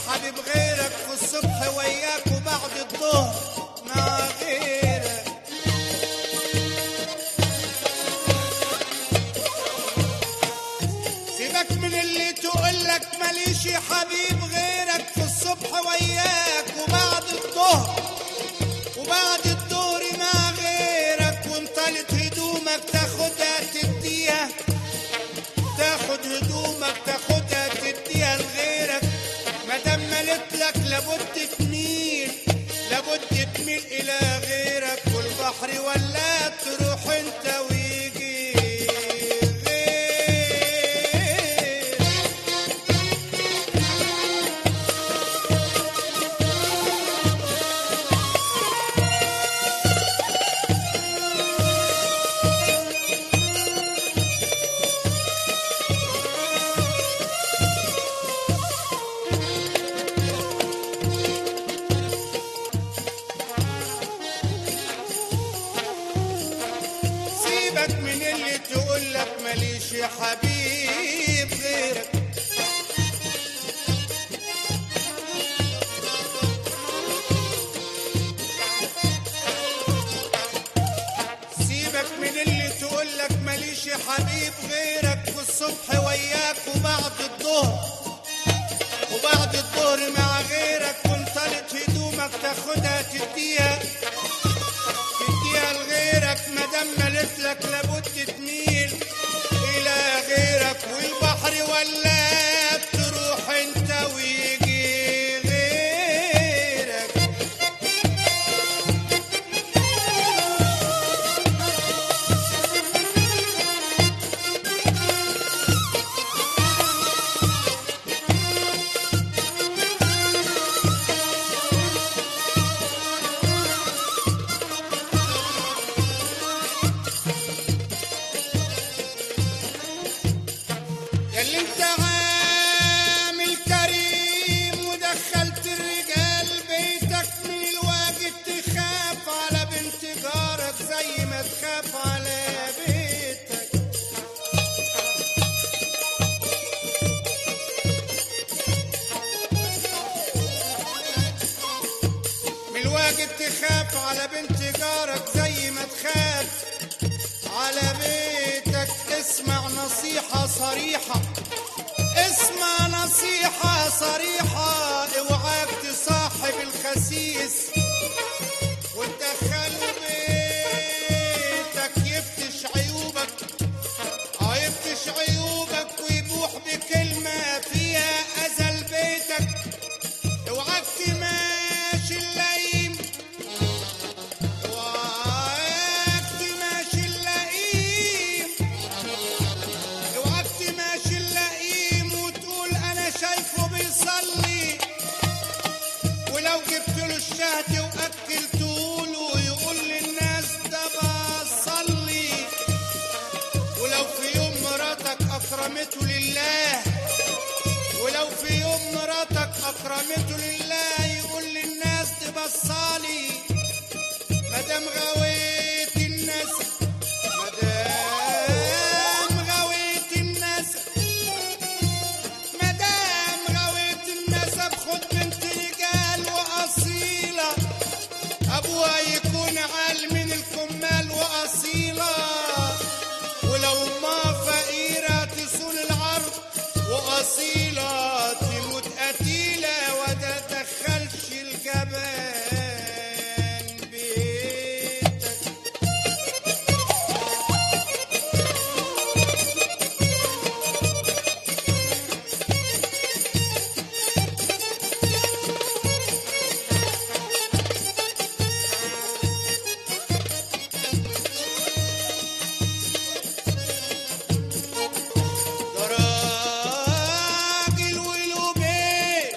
حبيب غيرك في الصبح وياك وبعد الظهر مع غيرك. سيبك من اللي تقولك ماليش حبيب غيرك في الصبح وياك وبعد الظهر مع غيرك. وانطلت هدومك تاخدها تديها، تاخد هدومك تاخدها تديها لغيرك. مادام ملتلك لابد تميل الى غيرك. والبحر ولا تروح انت ويجي غيرك. سيبك من اللي تقولك ماليش حبيب غيرك. سيبك من اللي تقولك ماليش حبيب غيرك في الصبح وياك وبعد الظهر مع غيرك. وانطلت هدومك تاخدها تديها لغيرك. مادام ملتلك لابد تميل الى غيرك. والبحر ولا تروح انت ويجي غيرك. ياللي انت عامل كريم ودخلت الرجال بيتك، من الواجب تخاف على بنت جارك زي ما تخاف على بيتك. من الواجب تخاف على بنت جارك زي ما تخاف على بيتك. اسمع نصيحة صريحة، اسمع نصيحة صريحة. اوعاك تصاحب الخسيس وتدخله بيتك يفتش عيوبك ويبوح بكلمة فيها أذى لبيتك. اوعاك تماشي اللئيم، اوعاك تماشي اللئيم وتقول انا شايفه بيصلي. ولو جبت له الشهد واكلته له يقول للناس ده بصلي. ولو في يوم مراتك اكرمته لله يقول للناس دي بصالي. مادام غويت الناس بخد بنت رجال واصيله. ابوها يكون عال من الكمال واصيله. ولو ما فقيره تصون العرض واصيله. تموت قتيله ولا تدخلش الجبان بيتك. ده راجل وله بيت،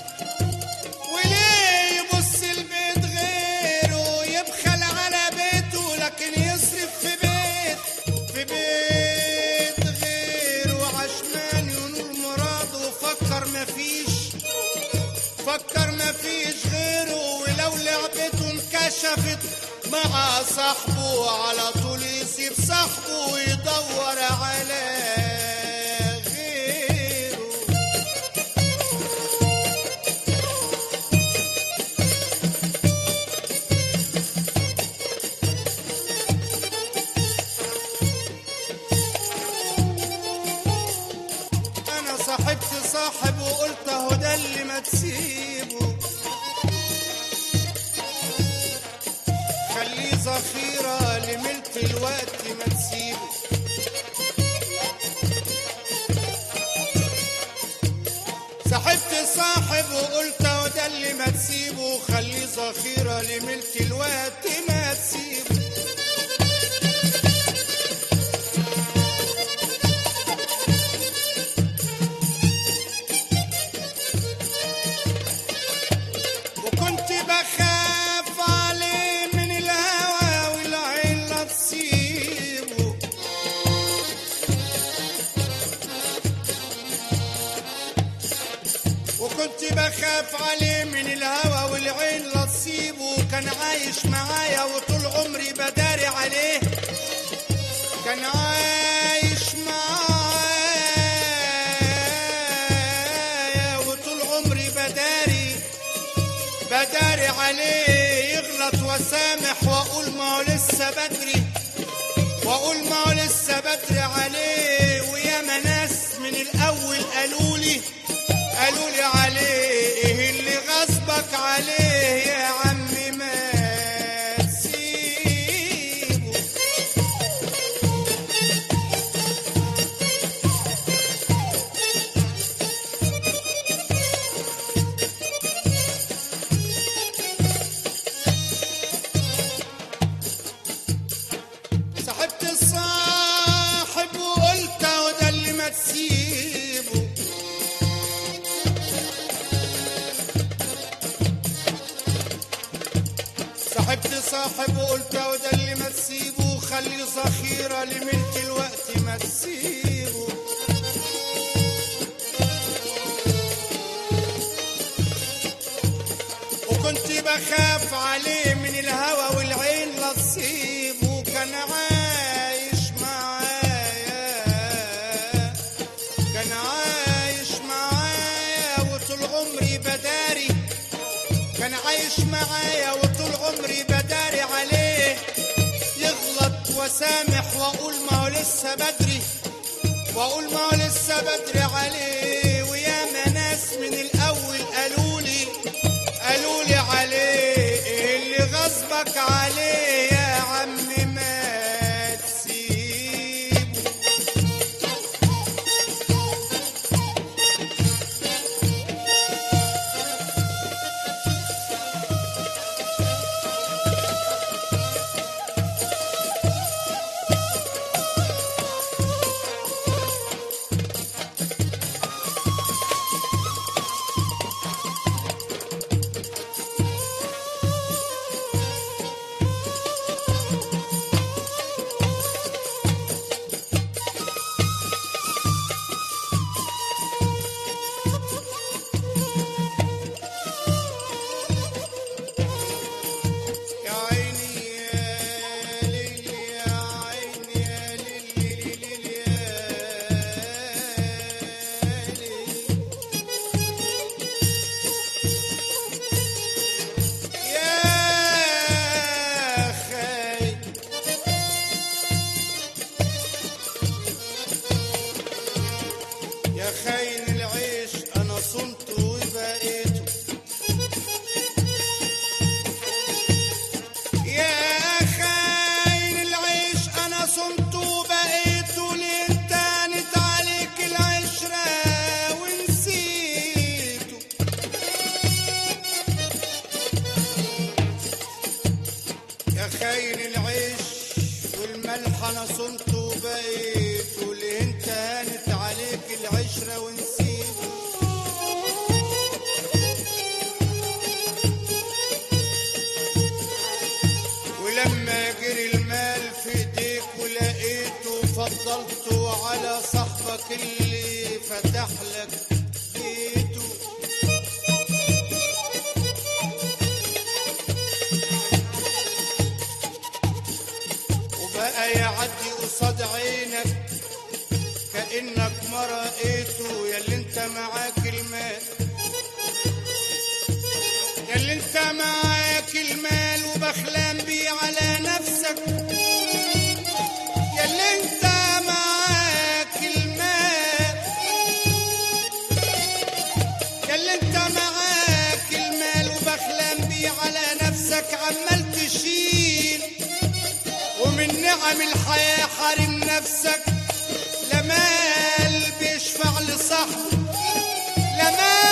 وليه يبص البيت غيره؟ يبخل على بيته لكن يصرف في بيت غيره. عشمان ينول مراده وفكر مفيش غيره. ولو لعبته انكشفت مع صاحبه على طول يسيب صاحبه ويدور على غيره. الوقت ما تسيبه. صاحبت صاحب وقلت وده اللي ما تسيبه، خلي ذخيرة لملك الوقت ما تسيبه. وكنت بخاف عليه من الهوى والعين لا تصيبه. وكنت بخاف عليه من الهوى والعين لا تصيبه. كان عايش معايا وطول عمري بداري عليه. كان عايش معايا وطول عمري بداري عليه. يغلط وسامح واقول ما هو لسه بدري، واقول ما هو لسه بدري عليه. وياما ناس من الاول قالولي عليه ايه اللي غصبك عليه يا عمي ما تسيبه. صاحبت الصاحب وقلت وده اللي ما تسيبه. صاحبت صاحب وقلت وده اللي ما تسيبه، خلي ذخيرة لملك الوقت ما تسيبه. وكنت بخاف عليه من الهوى والعين لا تصيبه. كان عايش معايا وطول عمري بداري. كان عايش معايا وطول عمري بداري عليه. يغلط وسامح واقول ما هو لسه بدري، واقول ما هو لسه بدري عليه. وياما ناس من الاول قالولي عليه ايه اللي غصبك عليه يا عمي ما تسيبه. يا خاين العيش انا صنت وبقيته. يا خاين العيش انا صنت وبقيته. ليه انتنت عليك العشرة ونسيته. يا خاين العيش والملح انا صنت وبقيته. ليه انتنت عليك العشرة ونسيته. ولما جري المال في ايديك ولقيته، فضلته على صاحبك اللي فتح لك بيته. وبقى يعدي قصاد عينك كأنك ما رأيته. ياللي انت معاك المال، ياللي انت معاك المال وبخلان بيه على نفسك. ياللي انت معاك المال، ياللي انت معاك المال وبخلان بيه على نفسك. عمال تشيل ومن نعم الحياة حارم نفسك، لا مال بيشفع لصاحبه، لا مال